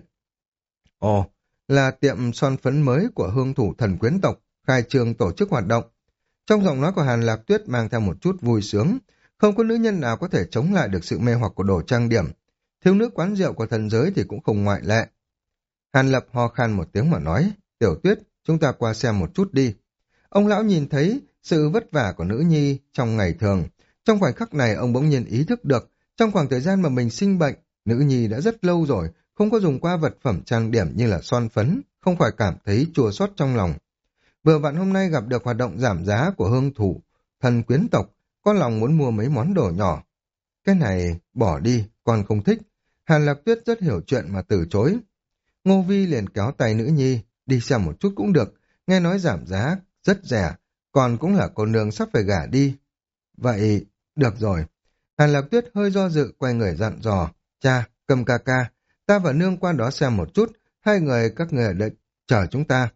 Speaker 1: Ồ, là tiệm son phấn mới của hương thủ thần quyến tộc, khai trương tổ chức hoạt động. Trong giọng nói của Hàn Lạc Tuyết mang theo một chút vui sướng, không có nữ nhân nào có thể chống lại được sự mê hoặc của đồ trang điểm. Thiếu nữ quán rượu của thần giới thì cũng không ngoại lệ. Hàn Lập ho khan một tiếng mà nói, Tiểu Tuyết, chúng ta qua xem một chút đi. Ông lão nhìn thấy sự vất vả của nữ nhi trong ngày thường. Trong khoảnh khắc này ông bỗng nhiên ý thức được, trong khoảng thời gian mà mình sinh bệnh, nữ nhi đã rất lâu rồi, không có dùng qua vật phẩm trang điểm như là son phấn, không khỏi cảm thấy chua xót trong lòng. Vừa vặn hôm nay gặp được hoạt động giảm giá của hương thủ, thần quyến tộc, có lòng muốn mua mấy món đồ nhỏ. Cái này bỏ đi, con không thích. Hàn Lạc Tuyết rất hiểu chuyện mà từ chối. Ngô Vi liền kéo tay nữ nhi, đi xem một chút cũng được, nghe nói giảm giá rất rẻ, còn cũng là cô nương sắp phải gả đi. Vậy, được rồi. Hàn Lạc Tuyết hơi do dự quay người dặn dò, cha, Cầm ca ca, ta và nương qua đó xem một chút, hai người các người ở đây chờ chúng ta.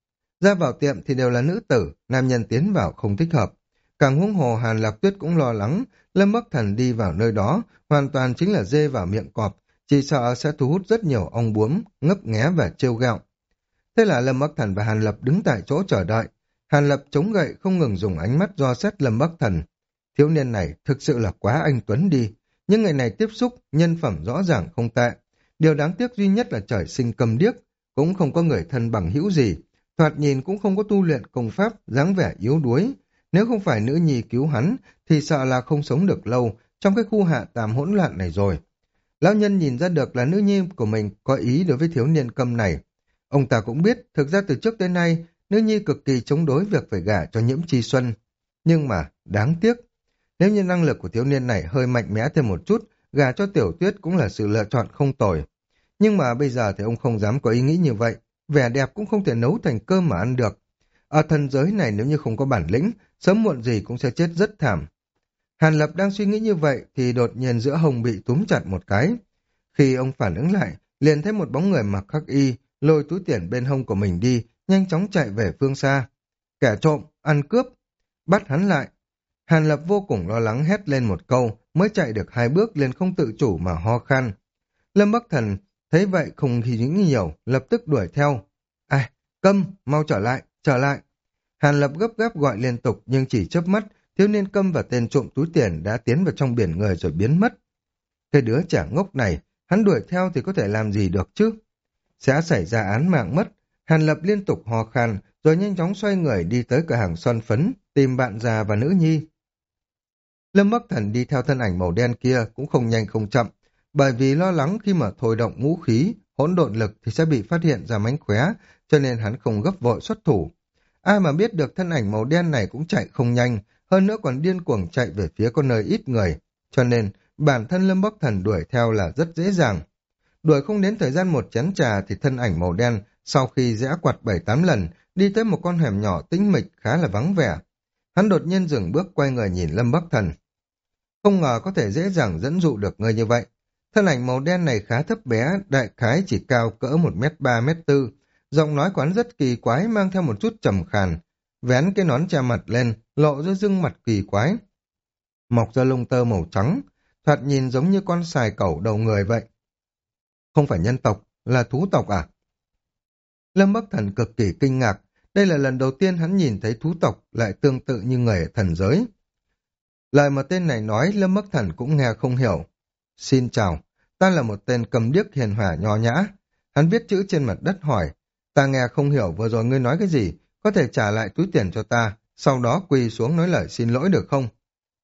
Speaker 1: Ra vào tiệm thì đều là nữ tử, nam nhân tiến vào không thích hợp. Càng huống hồ Hàn Lạc Tuyết cũng lo lắng, Lâm Bắc Thần đi vào nơi đó, hoàn toàn chính là dê vào miệng cọp, chỉ sợ sẽ thu hút rất nhiều ong bướm, ngấp nghé và trêu ghẹo. Thế là Lâm Bắc Thần và Hàn Lập đứng tại chỗ chờ đợi. Hàn Lập chống gậy không ngừng dùng ánh mắt dò xét Lâm Bắc Thần. Thiếu niên này thực sự là quá anh tuấn đi. Những ngày này tiếp xúc, nhân phẩm rõ ràng không tệ. Điều đáng tiếc duy nhất là trời sinh cầm điếc, cũng không có người thân bằng hữu gì. Thoạt nhìn cũng không có tu luyện công pháp, dáng vẻ yếu đuối. Nếu không phải nữ nhi cứu hắn, thì sợ là không sống được lâu trong cái khu hạ tàm hỗn loạn này rồi. Lão nhân nhìn ra được là nữ nhi của mình có ý đối với thiếu niên câm này. Ông ta cũng biết, thực ra từ trước tới nay, nữ nhi cực kỳ chống đối việc phải gả cho Nhiễm Chi Xuân. Nhưng mà, đáng tiếc, nếu như năng lực của thiếu niên này hơi mạnh mẽ thêm một chút, gả cho Tiểu Tuyết cũng là sự lựa chọn không tồi. Nhưng mà bây giờ thì ông không dám có ý nghĩ như vậy, vẻ đẹp cũng không thể nấu thành cơm mà ăn được. Ở thần giới này nếu như không có bản lĩnh, sớm muộn gì cũng sẽ chết rất thảm. Hàn Lập đang suy nghĩ như vậy thì đột nhiên giữa hông bị túm chặt một cái. Khi ông phản ứng lại, liền thấy một bóng người mặc khắc y, lôi túi tiền bên hông của mình đi, nhanh chóng chạy về phương xa. Kẻ trộm, ăn cướp, bắt hắn lại. Hàn Lập vô cùng lo lắng hét lên một câu, mới chạy được hai bước liền không tự chủ mà ho khan. Lâm Bắc Thần thấy vậy không khi nghĩ nhiều, lập tức đuổi theo. Ai, Câm, mau trở lại, trở lại. Hàn Lập gấp gáp gọi liên tục nhưng chỉ chớp mắt, thiếu niên Câm và tên trộm túi tiền đã tiến vào trong biển người rồi biến mất. Cái đứa trẻ ngốc này, hắn đuổi theo thì có thể làm gì được chứ? Sẽ xảy ra án mạng mất. Hàn Lập liên tục ho khan rồi nhanh chóng xoay người đi tới cửa hàng son phấn, tìm bạn già và nữ nhi. Lâm Bắc Thần đi theo thân ảnh màu đen kia cũng không nhanh không chậm, bởi vì lo lắng khi mà thôi động ngũ khí, hỗn độn lực thì sẽ bị phát hiện ra mánh khóe, cho nên hắn không gấp vội xuất thủ. Ai mà biết được thân ảnh màu đen này cũng chạy không nhanh, hơn nữa còn điên cuồng chạy về phía con nơi ít người, cho nên bản thân Lâm Bắc Thần đuổi theo là rất dễ dàng. Đuổi không đến thời gian một chén trà thì thân ảnh màu đen sau khi rẽ quạt bảy tám lần đi tới một con hẻm nhỏ tĩnh mịch khá là vắng vẻ. Hắn đột nhiên dừng bước quay người nhìn Lâm Bắc Thần. Không ngờ có thể dễ dàng dẫn dụ được người như vậy. Thân ảnh màu đen này khá thấp bé, đại khái chỉ cao cỡ một mét ba mét tư. Giọng nói quán rất kỳ quái mang theo một chút trầm khàn. Vén cái nón che mặt lên, lộ ra gương mặt kỳ quái. Mọc ra lông tơ màu trắng, thoạt nhìn giống như con sài cẩu đầu người vậy. Không phải nhân tộc, là thú tộc à? Lâm Bắc Thần cực kỳ kinh ngạc. Đây là lần đầu tiên hắn nhìn thấy thú tộc lại tương tự như người ở thần giới. Lời mà tên này nói Lâm Bắc Thần cũng nghe không hiểu. Xin chào, ta là một tên cầm điếc hiền hòa nho nhã. Hắn viết chữ trên mặt đất hỏi, ta nghe không hiểu vừa rồi ngươi nói cái gì, có thể trả lại túi tiền cho ta, sau đó quỳ xuống nói lời xin lỗi được không?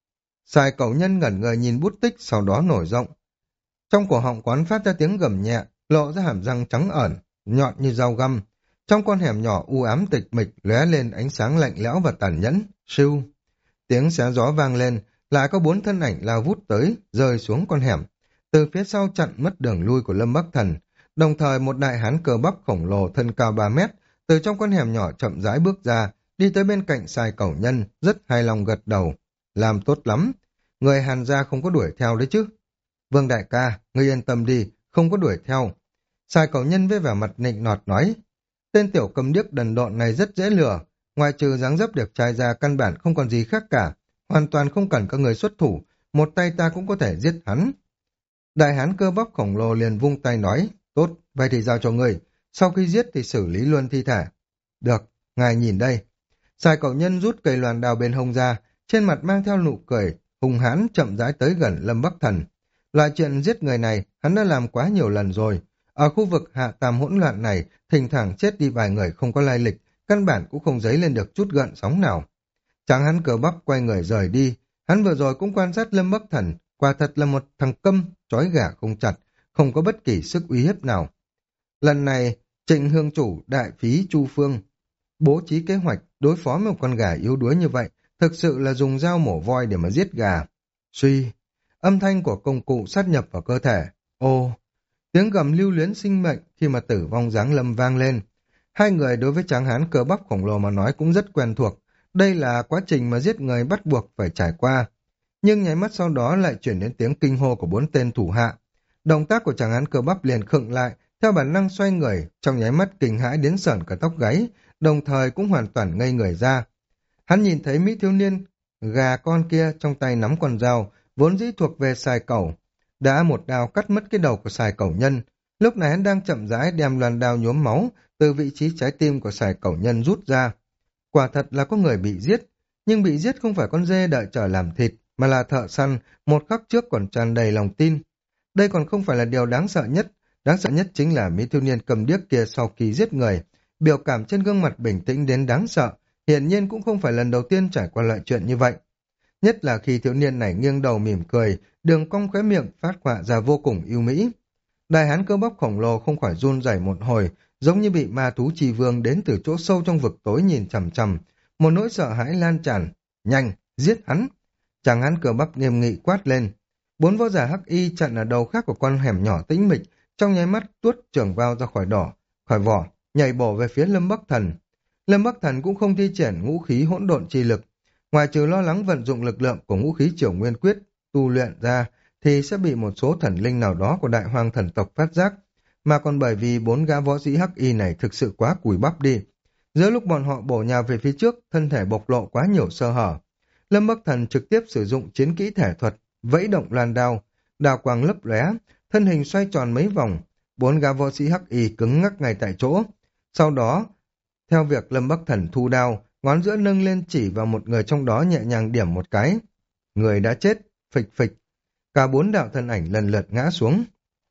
Speaker 1: Sài cẩu nhân ngẩn người nhìn bút tích, sau đó nổi rộng. Trong cổ họng quán phát ra tiếng gầm nhẹ, lộ ra hàm răng trắng ẩn, nhọn như dao găm. Trong con hẻm nhỏ u ám tịch mịch lóe lên ánh sáng lạnh lẽo và tàn nhẫn. Siêu! Tiếng xé gió vang lên, lại có bốn thân ảnh lao vút tới, rơi xuống con hẻm. Từ phía sau chặn mất đường lui của Lâm Bắc Thần. Đồng thời một đại hán cơ bắp khổng lồ thân cao ba mét, từ trong con hẻm nhỏ chậm rãi bước ra, đi tới bên cạnh Sài Cẩu Nhân, rất hài lòng gật đầu. Làm tốt lắm. Người Hàn gia không có đuổi theo đấy chứ. Vương đại ca, ngươi yên tâm đi, không có đuổi theo. Sài Cẩu Nhân với vẻ mặt nịnh nọt nói, tên tiểu cầm điếc đần độn này rất dễ lừa, ngoài trừ dáng dấp đẹp trai ra căn bản không còn gì khác cả, hoàn toàn không cần các người xuất thủ, một tay ta cũng có thể giết hắn. Đại hán cơ bắp khổng lồ liền vung tay nói, tốt, vậy thì giao cho ngươi, sau khi giết thì xử lý luôn thi thể. Được, ngài nhìn đây. Sài Cẩu Nhân rút cây loàn đao bên hông ra, trên mặt mang theo nụ cười, hung hãn chậm rãi tới gần Lâm Bắc Thần. Loại chuyện giết người này hắn đã làm quá nhiều lần rồi. Ở khu vực hạ tam hỗn loạn này, thỉnh thoảng chết đi vài người không có lai lịch, căn bản cũng không dấy lên được chút gợn sóng nào. Chẳng hắn cờ bắp quay người rời đi, hắn vừa rồi cũng quan sát Lâm Bắc Thần, quả thật là một thằng câm, trói gà không chặt, không có bất kỳ sức uy hiếp nào. Lần này, Trịnh Hương Chủ đại phí Chu Phương bố trí kế hoạch đối phó với một con gà yếu đuối như vậy, thực sự là dùng dao mổ voi để mà giết gà. Suy, âm thanh của công cụ sát nhập vào cơ thể. Ô, tiếng gầm lưu luyến sinh mệnh khi mà tử vong giáng lâm vang lên. Hai người đối với tráng hán cơ bắp khổng lồ mà nói cũng rất quen thuộc. Đây là quá trình mà giết người bắt buộc phải trải qua. Nhưng nháy mắt sau đó lại chuyển đến tiếng kinh hô của bốn tên thủ hạ. Động tác của tráng hán cơ bắp liền khựng lại, theo bản năng xoay người, trong nháy mắt kinh hãi đến sởn cả tóc gáy, đồng thời cũng hoàn toàn ngây người ra. Hắn nhìn thấy Mỹ thiếu niên, gà con kia trong tay nắm con dao, vốn dĩ thuộc về Sài Cẩu, đã một đao cắt mất cái đầu của Sài Cẩu Nhân. Lúc này hắn đang chậm rãi đem loàn đao nhuốm máu từ vị trí trái tim của Sài Cẩu Nhân rút ra. Quả thật là có người bị giết, nhưng bị giết không phải con dê đợi chờ làm thịt, mà là thợ săn, một khắc trước còn tràn đầy lòng tin. Đây còn không phải là điều đáng sợ nhất, đáng sợ nhất chính là Mỹ thiếu niên cầm điếc kia sau khi giết người, biểu cảm trên gương mặt bình tĩnh đến đáng sợ, hiển nhiên cũng không phải lần đầu tiên trải qua loại chuyện như vậy. Nhất là khi thiếu niên này nghiêng đầu mỉm cười, đường cong khóe miệng phát họa ra vô cùng yêu mỹ. Đại hán cơ bắp khổng lồ không khỏi run rẩy một hồi, giống như bị ma thú trì vương đến từ chỗ sâu trong vực tối nhìn chằm chằm, một nỗi sợ hãi lan tràn. Nhanh, giết hắn! Chàng hán cơ bắp nghiêm nghị quát lên. Bốn võ giả hắc y chặn ở đầu khác của con hẻm nhỏ tĩnh mịch, trong nháy mắt tuốt trường vào ra khỏi đỏ, khỏi vỏ, nhảy bổ về phía Lâm Bắc Thần. Lâm Bắc Thần cũng không thi triển ngũ khí hỗn độn chi lực, ngoài trừ lo lắng vận dụng lực lượng của ngũ khí Triều Nguyên Quyết tu luyện ra thì sẽ bị một số thần linh nào đó của Đại Hoang thần tộc phát giác, mà còn bởi vì bốn gã võ sĩ hắc y này thực sự quá cùi bắp đi. Giữa lúc bọn họ bổ nhào về phía trước, thân thể bộc lộ quá nhiều sơ hở. Lâm Bắc Thần trực tiếp sử dụng chiến kỹ thể thuật, vẫy động loan đao, đao quang lấp lóe, thân hình xoay tròn mấy vòng, bốn gã võ sĩ hắc y cứng ngắc ngay tại chỗ. Sau đó, theo việc Lâm Bắc Thần thu đao, ngón giữa nâng lên chỉ vào một người trong đó nhẹ nhàng điểm một cái. Người đã chết, phịch phịch. Cả bốn đạo thân ảnh lần lượt ngã xuống.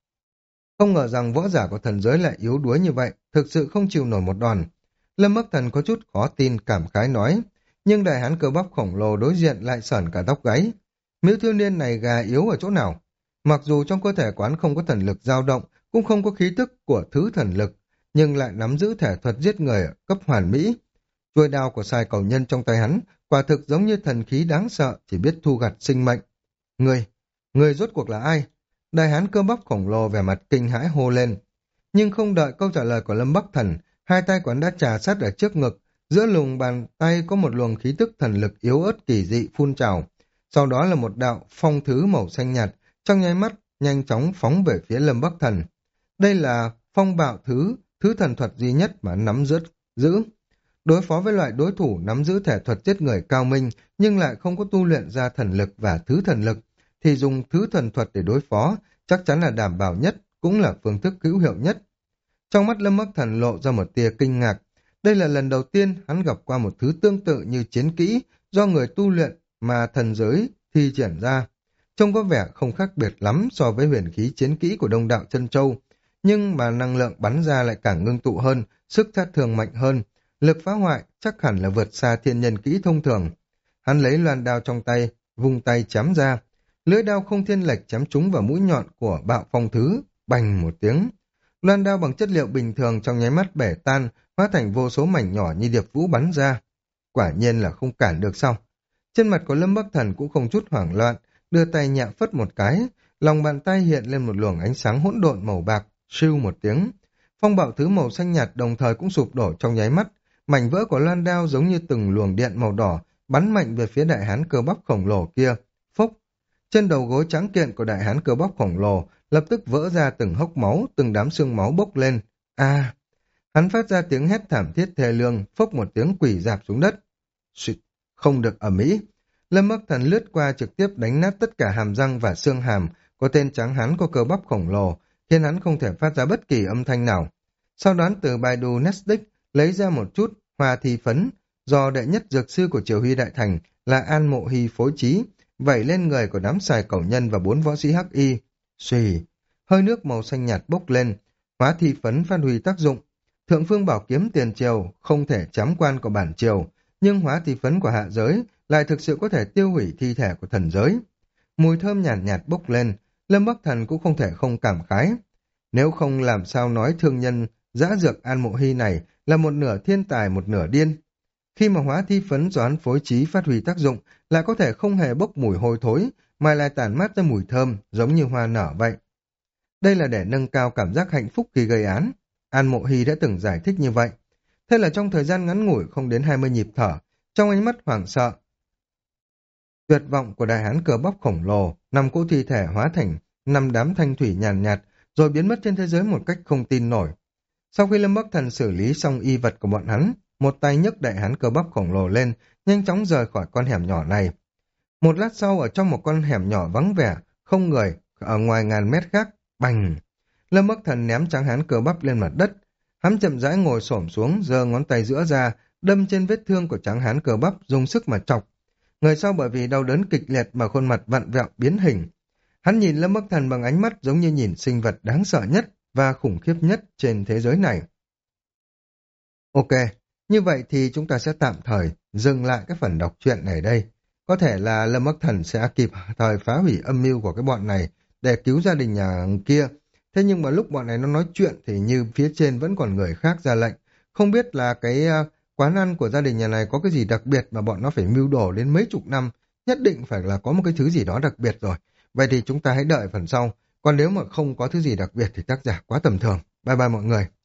Speaker 1: Không ngờ rằng võ giả của thần giới lại yếu đuối như vậy, thực sự không chịu nổi một đòn. Lâm Bắc Thần có chút khó tin, cảm khái nói, nhưng đại hán cơ bắp khổng lồ đối diện lại sởn cả tóc gáy. Miêu thiếu niên này gà yếu ở chỗ nào? Mặc dù trong cơ thể quán không có thần lực dao động, cũng không có khí tức của thứ thần lực, nhưng lại nắm giữ thể thuật giết người ở cấp hoàn mỹ. Chuôi đao của sai cầu nhân trong tay hắn, quả thực giống như thần khí đáng sợ, chỉ biết thu gặt sinh mệnh. Người, người rốt cuộc là ai? Đại hán cơ bắp khổng lồ vẻ mặt kinh hãi hô lên. Nhưng không đợi câu trả lời của Lâm Bắc Thần, hai tay quán đã trà sát ở trước ngực, giữa lùng bàn tay có một luồng khí tức thần lực yếu ớt kỳ dị phun trào. Sau đó là một đạo phong thứ màu xanh nhạt, trong nháy mắt nhanh chóng phóng về phía Lâm Bắc Thần. Đây là phong bạo thứ, thứ thần thuật duy nhất mà nắm giữ. giữ. Đối phó với loại đối thủ nắm giữ thể thuật giết người cao minh nhưng lại không có tu luyện ra thần lực và thứ thần lực, thì dùng thứ thần thuật để đối phó chắc chắn là đảm bảo nhất, cũng là phương thức hữu hiệu nhất. Trong mắt Lâm Bắc Thần lộ ra một tia kinh ngạc. Đây là lần đầu tiên hắn gặp qua một thứ tương tự như chiến kỹ do người tu luyện mà thần giới thi triển ra. Trông có vẻ không khác biệt lắm so với huyền khí chiến kỹ của Đông Đạo Chân Châu, nhưng mà năng lượng bắn ra lại càng ngưng tụ hơn, sức sát thương mạnh hơn, lực phá hoại chắc hẳn là vượt xa thiên nhân kỹ thông thường. Hắn lấy loan đao trong tay, vung tay chém ra, lưỡi đao không thiên lệch chém trúng vào mũi nhọn của bạo phong thứ, bành một tiếng. Loan đao bằng chất liệu bình thường trong nháy mắt bể tan, hóa thành vô số mảnh nhỏ như điệp vũ bắn ra. Quả nhiên là không cản được sao? Trên mặt của Lâm Bắc Thần cũng không chút hoảng loạn, đưa tay nhẹ phất một cái, lòng bàn tay hiện lên một luồng ánh sáng hỗn độn màu bạc, sưu một tiếng. Phong bạo thứ màu xanh nhạt đồng thời cũng sụp đổ trong nháy mắt, mảnh vỡ của loan đao giống như từng luồng điện màu đỏ bắn mạnh về phía đại hán cơ bắp khổng lồ kia. Phốc! Trên đầu gối trắng kiện của đại hán cơ bắp khổng lồ lập tức vỡ ra từng hốc máu, từng đám xương máu bốc lên. A! Hắn phát ra tiếng hét thảm thiết thê lương, phốc một tiếng quỳ rạp xuống đất. Xịt! Không được ầm ĩ. Lâm Bắc Thần lướt qua trực tiếp đánh nát tất cả hàm răng và xương hàm của tên trắng hán có cơ bắp khổng lồ, khiến hắn không thể phát ra bất kỳ âm thanh nào. Sau đó từ Baidu Netflix lấy ra một chút hoa thi phấn do đệ nhất dược sư của Triều Huy Đại Thành là An Mộ Hy phối trí, vẩy lên người của đám xài cẩu nhân và bốn võ sĩ hắc y. Xùy, hơi nước màu xanh nhạt bốc lên, hóa thi phấn phát huy tác dụng. Thượng phương bảo kiếm tiền triều không thể chém quan của bản triều, nhưng hóa thi phấn của hạ giới lại thực sự có thể tiêu hủy thi thể của thần giới. Mùi thơm nhàn nhạt, nhạt bốc lên, Lâm Bắc Thần cũng không thể không cảm khái. Nếu không làm sao nói thương nhân dã dược An Mộ Hy này là một nửa thiên tài một nửa điên. Khi mà hóa thi phấn do hắn phối trí phát huy tác dụng lại có thể không hề bốc mùi hôi thối mà lại tản mát ra mùi thơm giống như hoa nở vậy. Đây là để nâng cao cảm giác hạnh phúc khi gây án. An Mộ Hy đã từng giải thích như vậy. Thế là trong thời gian ngắn ngủi không đến hai mươi nhịp thở, trong ánh mắt hoảng sợ, tuyệt vọng của đại hán cờ bóc khổng lồ, năm cỗ thi thể hóa thành năm đám thanh thủy nhàn nhạt, nhạt, rồi biến mất trên thế giới một cách không tin nổi. Sau khi Lâm Bắc Thần xử lý xong y vật của bọn hắn, một tay nhấc đại hán cơ bắp khổng lồ lên, nhanh chóng rời khỏi con hẻm nhỏ này. Một lát sau ở trong một con hẻm nhỏ vắng vẻ, không người, ở ngoài ngàn mét khác, bành! Lâm Bắc Thần ném tráng hán cơ bắp lên mặt đất. Hắn chậm rãi ngồi xổm xuống, giơ ngón tay giữa ra, đâm trên vết thương của tráng hán cơ bắp, dùng sức mà chọc. Người sau bởi vì đau đớn kịch liệt mà khuôn mặt vặn vẹo biến hình. Hắn nhìn Lâm Bắc Thần bằng ánh mắt giống như nhìn sinh vật đáng sợ nhất và khủng khiếp nhất trên thế giới này. Ok, như vậy thì chúng ta sẽ tạm thời dừng lại cái phần đọc truyện này đây. Có thể là Lâm Bắc Thần sẽ kịp thời phá hủy âm mưu của cái bọn này để cứu gia đình nhà kia. Thế nhưng mà lúc bọn này nó nói chuyện thì như phía trên vẫn còn người khác ra lệnh. Không biết là cái uh, quán ăn của gia đình nhà này có cái gì đặc biệt mà bọn nó phải mưu đồ đến mấy chục năm. Nhất định phải là có một cái thứ gì đó đặc biệt rồi. Vậy thì chúng ta hãy đợi phần sau. Còn nếu mà không có thứ gì đặc biệt thì tác giả quá tầm thường. Bye bye mọi người.